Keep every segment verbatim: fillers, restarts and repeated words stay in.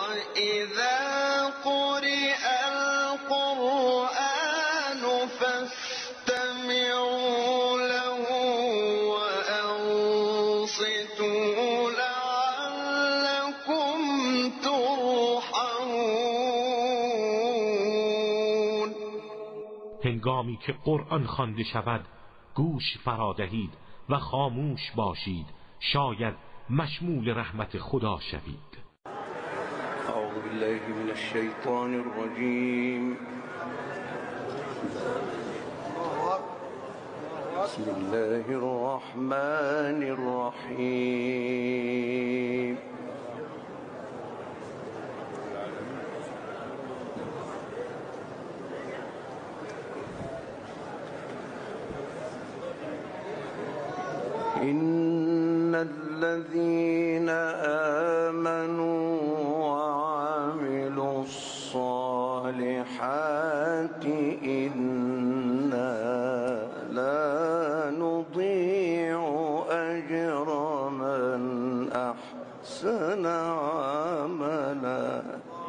وإذا قرئ القرآن فاستمعوا له وأنصتوا لعلكم ترحمون. هنگامی که قرآن خوانده شود گوش فرا دهید و خاموش باشید، شاید مشمول رحمت خدا شوید. اعوذ بالله من الشیطان الرجیم. بسم الله الرحمن الرحیم. إن الذين آمنوا وعملوا الصالحات إنا لا نضيع أجر من أحسن عملا.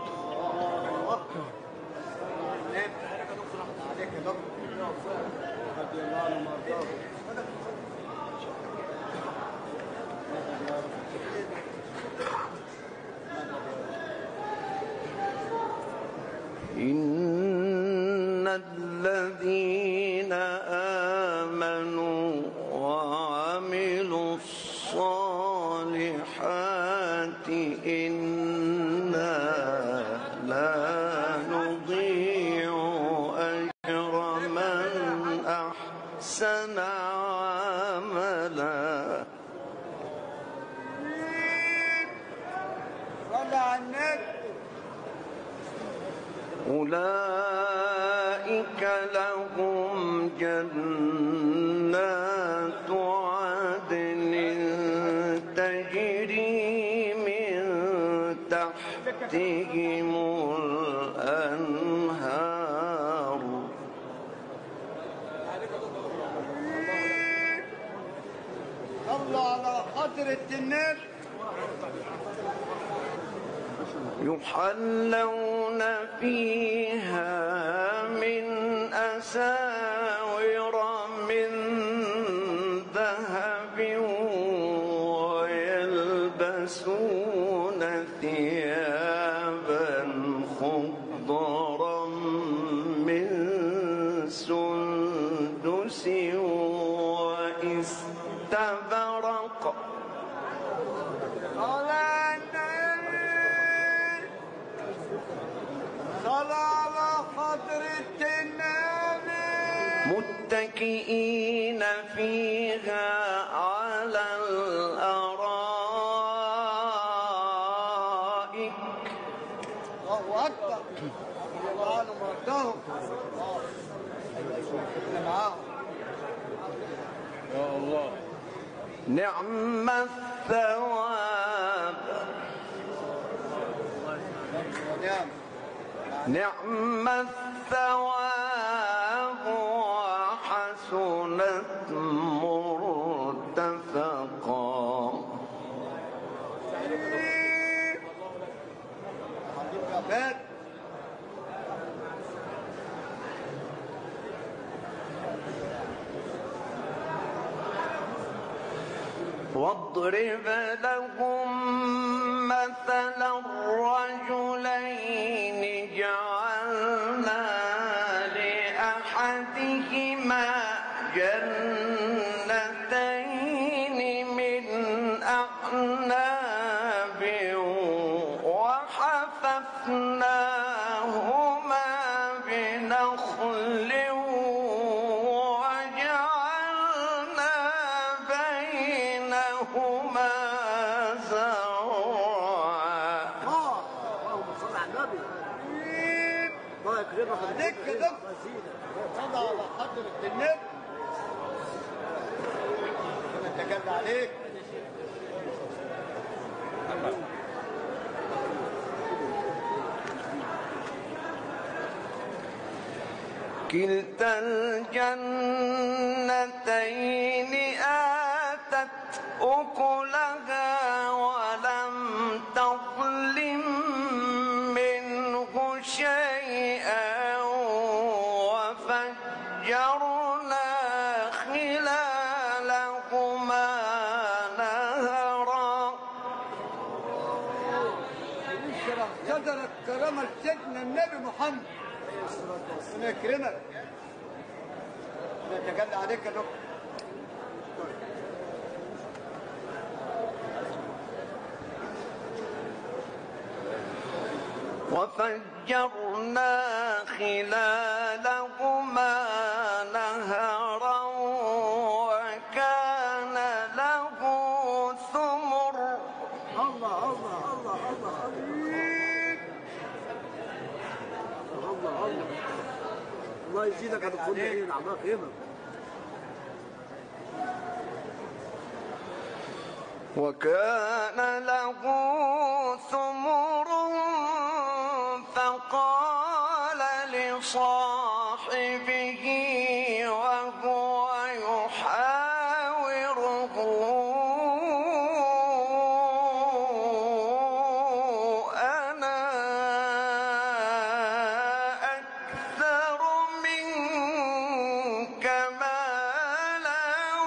إن الذين آمنوا وعملوا الصالحات إنا لا نضيع أجر من أحسن عملا. أولئك لهم جنات عدن تجري من تحتهم الأنهار صلوا على حضرة النبي. يحلون فيها من أساور من ذهب ويلبسون ثيابا خضرا من سندس واستبرق. على حضرة النبي. متكئين فيها على الأرائك. الله أكبر. الله مرضاهم. يا الله. نعم الثواب. نعم الثواب وحسنت مرتفقا. واضرب لهم مثل الرجلين جعلنا لأحدهما جنتين من أعناب وحففناهما بنخل وجعلنا بينهما زرعا. اللهم صل على النبي. الله يكرمك. عليك كده. صل على حضرة النبي. انا اتكلم عليك. كلتا الجنتين آتت أكلها ولم تظلم صدر الكرامة لسيدنا النبي محمد ربنا يكرمك نتجلى عليك يا دكتور. وفجرنا خلالهما نهرا وكان له ثمر. الله الله الله الله الله الله الله يزيدك يا دكتور نعيم الله يكرمك. وكان له ثمر فقال لصاحبه وهو يحاوره أنا أكثر منك مالا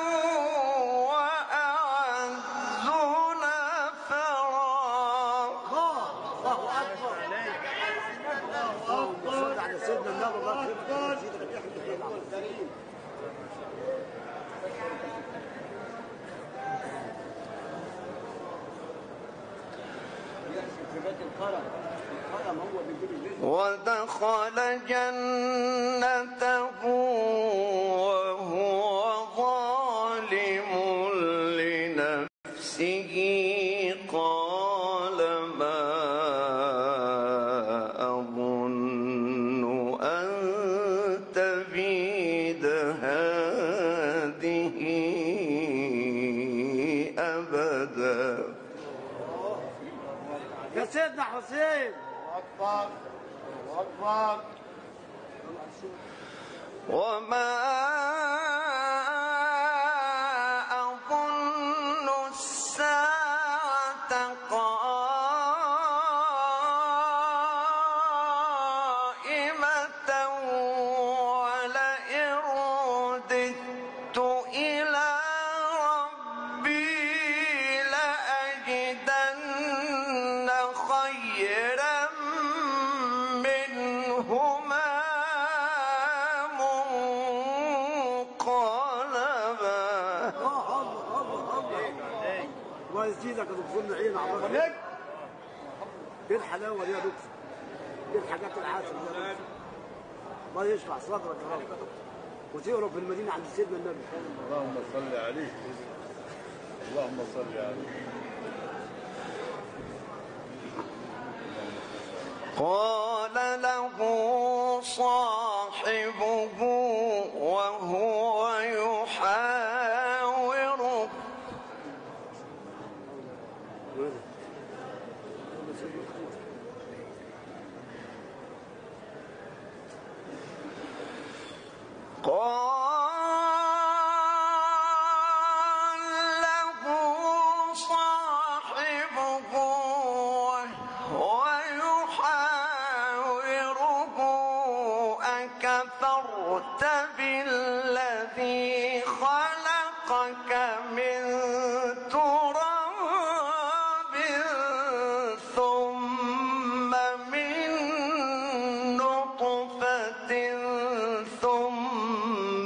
وأعز نفرا. الله أكبر اللهم صل على سيدنا النبي الله يكرمك يزيدك يحمد الكريم. ودخل جنته وهو ظالم لنفسه قال ما أظن أن تبيد هذه أبدا. يا سيدنا حسين أكبر أكبر. وما أظن الساعة قائمة ولئن رددت إلى ربي لأجدن خيرا منهما منقلبا. الله يزيدك يا دكتور نعيم عليك. ايه الحلاوه دي يا دكتور؟ ايه الحاجات العسل دي يا دكتور؟ الله يشفع صدرك يا رب وتقرب في المدينه عند سيدنا النبي. اللهم صل عليه اللهم صل عليه. قال له صاحبه وهو يحاوره قال له صاحبه وهو يحاوره أكفرت بالذي خلقك من تراب ثم من نطفة ثم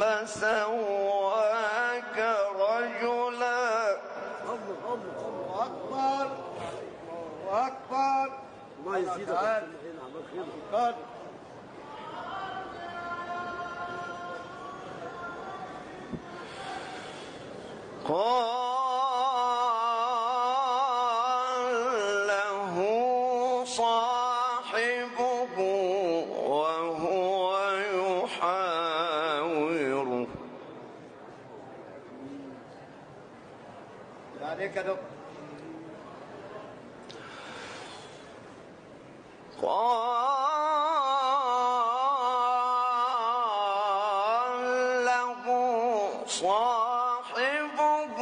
سواك رجلا. الله الله اكبر الله اكبر. الله يزيدك يا دكتور نعيم الله يكرمك. قال له صاحبه وهو يحاوره عليك يا دكتور. قال له صاحبه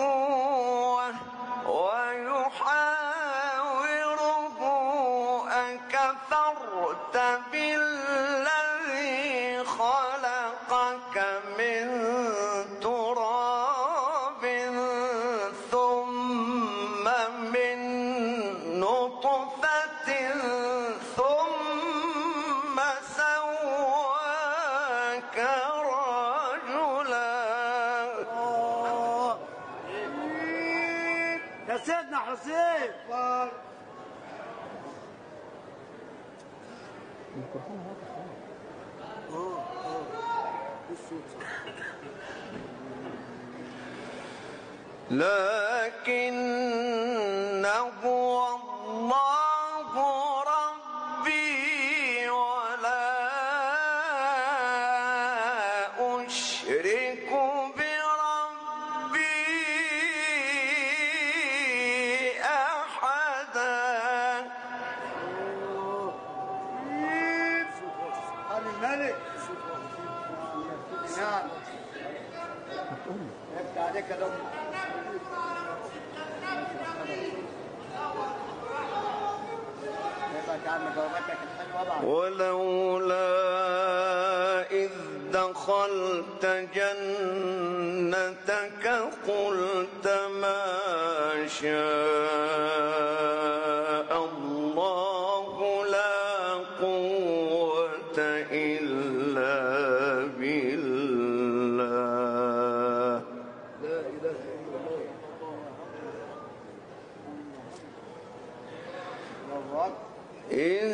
ويحاوره أكفرت بالذي خلقك من تراب ثم من نطفة اه اه الصوت صح. لكنه الله ربي ولا أشرك بربي أحدا. أنا الملك. نعم. يبقى عليك يا دكتور. ولولا إذ دخلت جنتك قلت ما شاء الله لا قوة إلا بالله. لا إله إلا الله. إن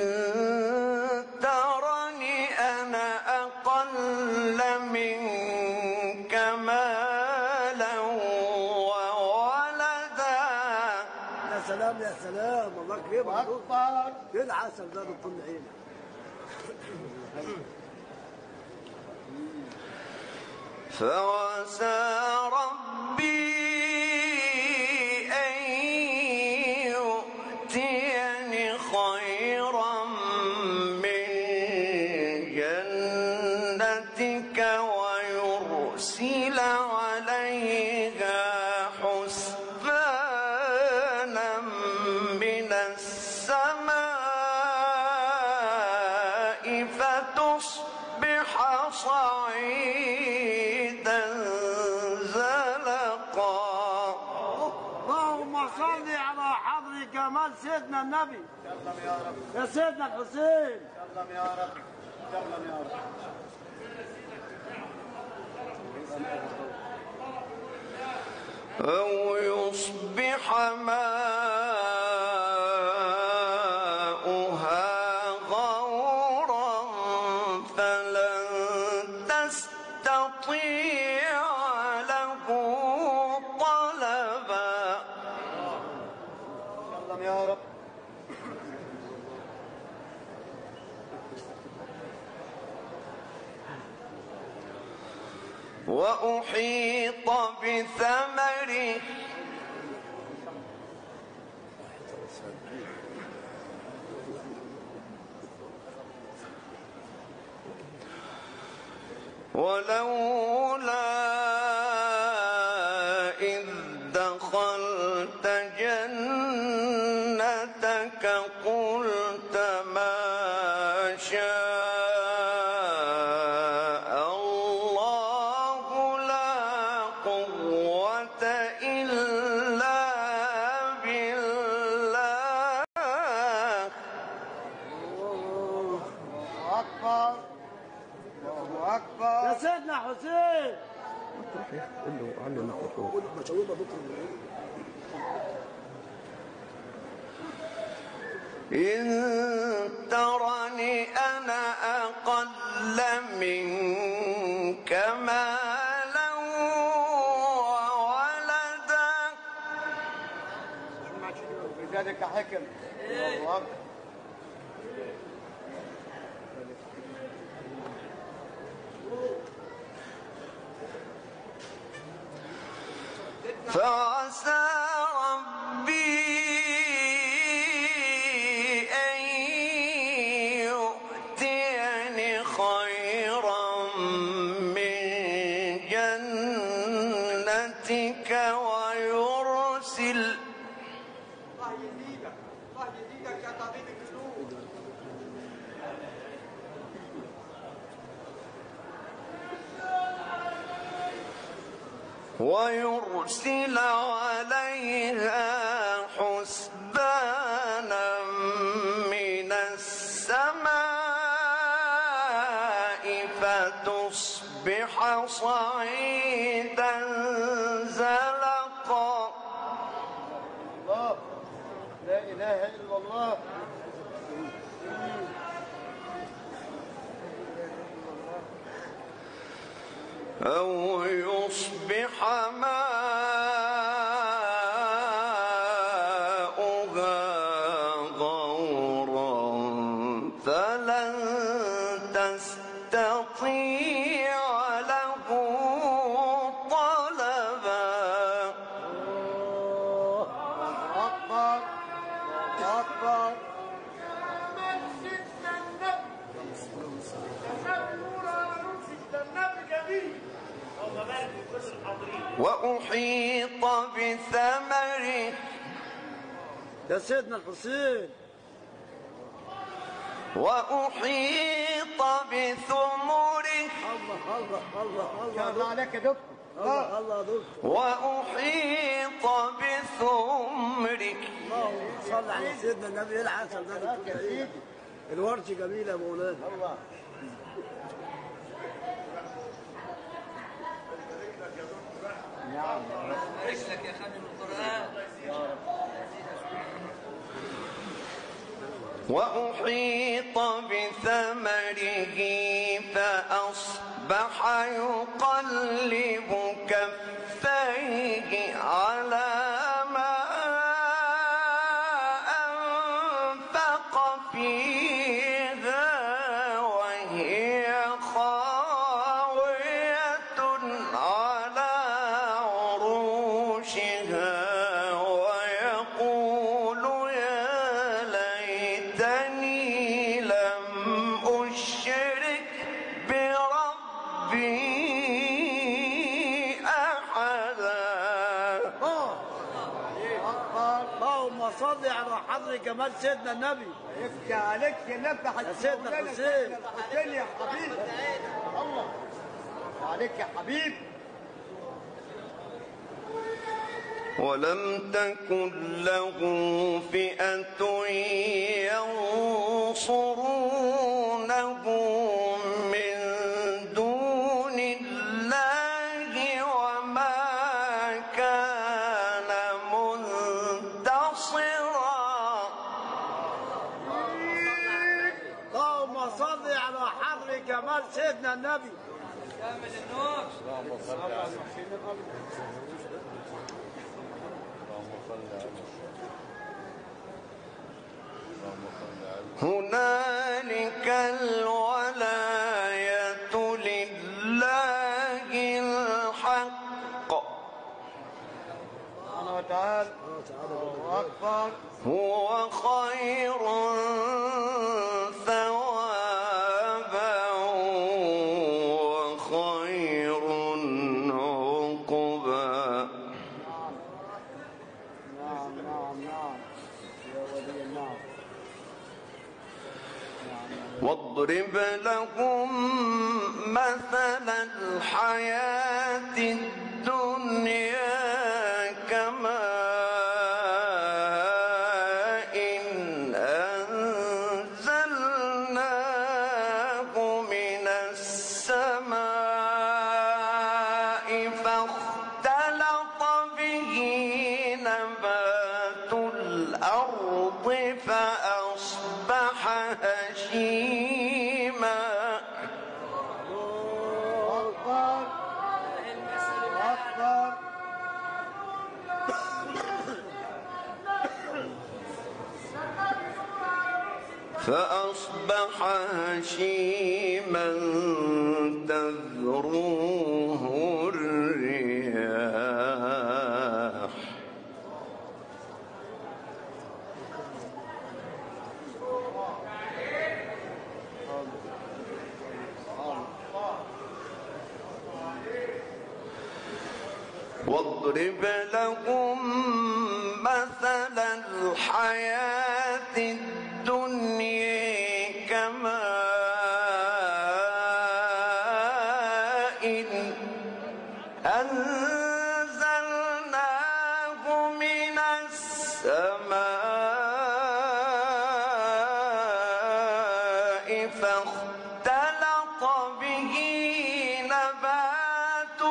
ترني أنا أقل منك مالا وولدا. يا سلام يا سلام الله يكرمك. أكبر. إيه العسل ده دكتور عينك. فوسى ربي أن يؤتيني خيرا من جنتك ويرسل عليها حسبانا من السماء فتصبح صعيدا زلقا. اللهم صل على حضر كمال سيدنا النبي. يا سيدنا الحسين. سلم يا رب سلم يا رب. أو يصبح ماؤها غورا فلن تستطيع له طلبا. سلم يا رب. وأحيط بثمره ولولا إذ دخلت جنتك قلت ما شاء الله لا قوة إلا بالله. أكبر. الله أكبر. يا سيدنا حسين. قول له علي الميكروفون. قول له بشوفها بكره. إن ترني أنا أقل منك مالا وولدا. بذلك حكم. الله أكبر. فعسى ربي أن يؤتيني خيرا من جنتك ويرسل الله يزيدك الله يزيدك يا طبيب القلوب. ويرسل عليها حسبانا من السماء فتصبح صعيدا زلقا. الله لا إله إلا الله. أو يصبح ماؤها غورا فلن تستطيع له طلبا. أكبر أكبر. وأحيط بثمره. يا سيدنا الحسين. وأحيط بثمره. الله الله الله الله الله عليك يا دكتور. الله الله يا دكتور. وأحيط بثمرك. اللهم صل على سيدنا النبي. ايه العسل ده دكتور سعيد؟ الورش جميل يا مولانا. الله. نعم. رجلك يا خادم القرآن. وأحيط بثمره فأصبح يقلب كفيه على ما أنفق فيها وهي خاوية على عروشها ويقول يا ليتني لم أشرك بربي أحدا. اللهم صل على حضر جمال سيدنا النبي. يفتح عليك يا نبح يا سيدنا الحسين. الحسين يا حبيبي. الله عليك يا حبيبي. ولم تكن له فئة ينصرونه من دون الله وما كان منتصرا. اللهم صل على حضر جمال سيدنا النبي. كامل النور. اللهم صل على هنالك الولاية لله الحق. سبحانه وتعالى. الله أكبر. هو خير ثوابا وخير عقبا. نعم نعم نعم يا ولي النعم. واضرب لهم مثل الحياة الدنيا كماء أنزلناه من السماء فاختلط به نبات الأرض فأصبح هشيما. أكبر أكبر. فأصبح هشيما تذروه الرياح. واضرب لهم مثل الحياة الدنيا كماء أنزلناه من السماء فاختلط به نبات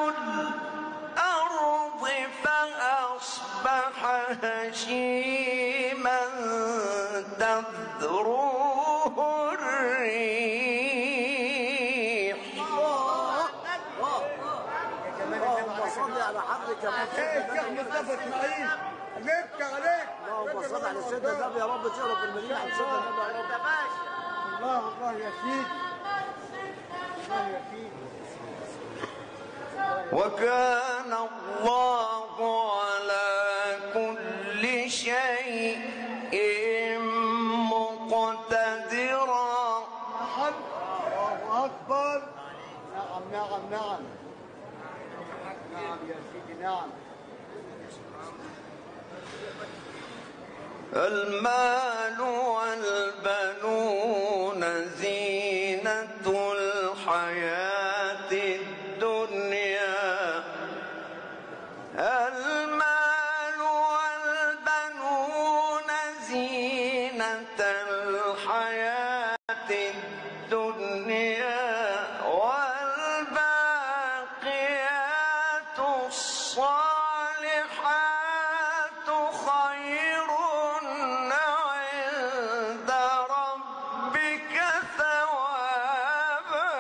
الأرض فأصبح هشيما تذروه الريح. صل على سيدنا النبي يا رب تقرا في المدينه عن سيدنا النبي يا رب. الله الله يا سيدي، الله يا سيدي. وكان الله على كل شيء مقتدرا. الله أكبر. نعم نعم نعم نعم يا سيدي نعم. المال والبنون زينة الحياة الدنيا. المال والبنون زينة الحياة الدنيا والباقيات الصالحات خير عند ربك ثوابا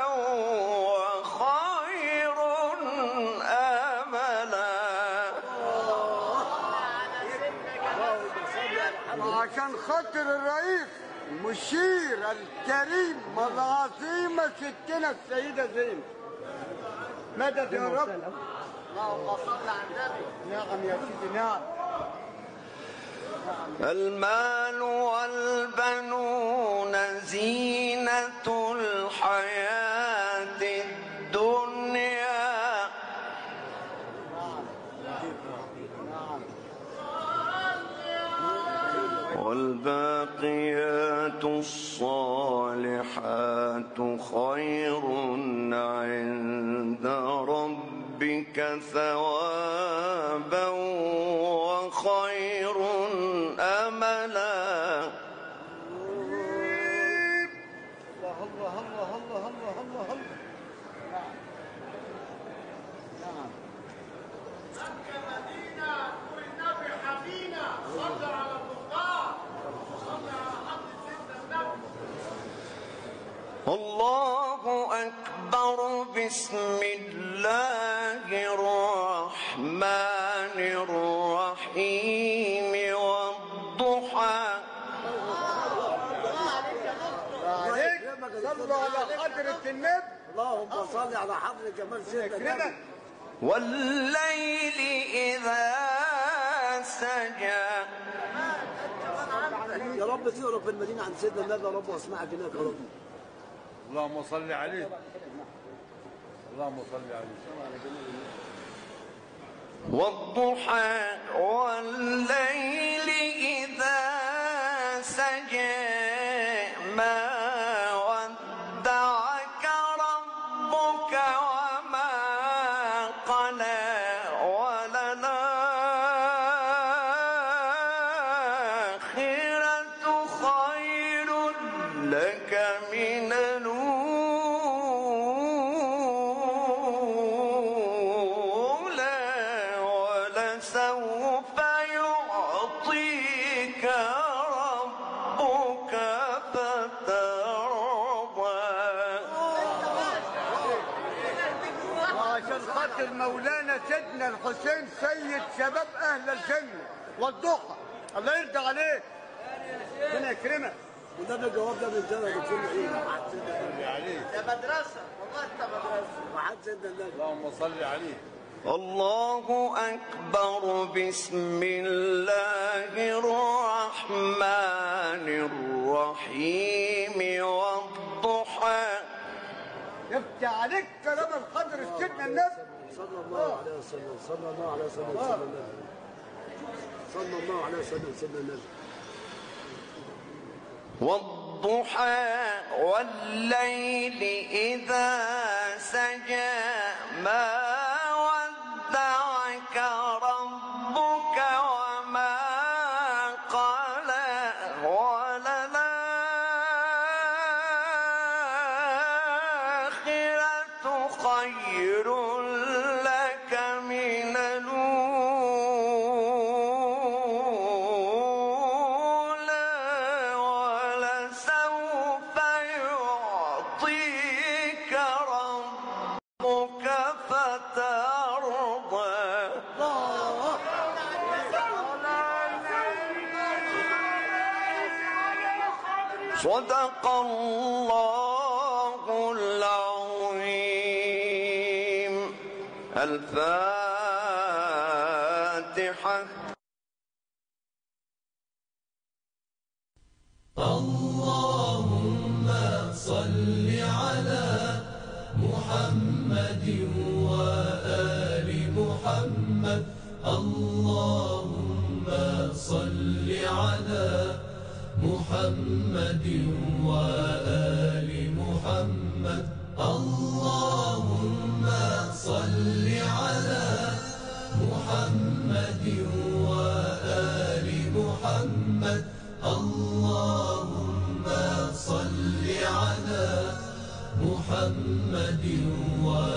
وخير أملا. وعشان خاطر الرئيس المشير الكريم العظيمة ستنا السيدة زينب، مدد يا رب. اللهم صل على النبي. نعم يا سيدي نعم. المال والبنون زينة الحياة الدنيا والباقيات الصالحات خير عند ربك ثوابا وخير أملا. الله الله الله الله الله الله الله. نعم نعم. الله أكبر. بسم الله الرحمن الرحيم والضحى. عليك صلوا على حضرة النبي. اللهم صل على حضرة جمال سيدنا النبي. والليل إذا سجى. يا رب تقرا في المدينه عن سيدنا النبي يا رب واسمعك هناك يا رب. اللهم صل عليه، اللهم صل عليه. والضحى والليل إذا سجى ما ودعك ربك وما قلى وللآخرة خير لك من سوف يعطيك ربك فترضى. وعشان خاطر مولانا سيدنا الحسين سيد شباب اهل الجنه والضحى، الله يرضى عليك. ربنا يكرمك. وده الجواب ده من زمان دكتور ايه؟ يا مدرسه والله انت مدرسه. وحد سيدنا النبي. اللهم صل عليه. الله أكبر. بسم الله الرحمن الرحيم والضحى. يفتح عليك كلام الخضر سيدنا النبي صلى الله عليه وسلم. صلى الله عليه وسلم سيدنا النبي. صلى الله عليه وسلم سيدنا النبي. والضحى والليل إذا سجى ما ودعك ربك وما قلى وللآخرة خير لك من الأولى ولسوف يعطيك ربك فترضى. صدق الله العظيم. الفاتحة. اللهم صل على محمد وآل محمد. اللهم صل على محمد وآل محمد. اللهم صل على محمد وآل محمد. اللهم صل على محمد وآل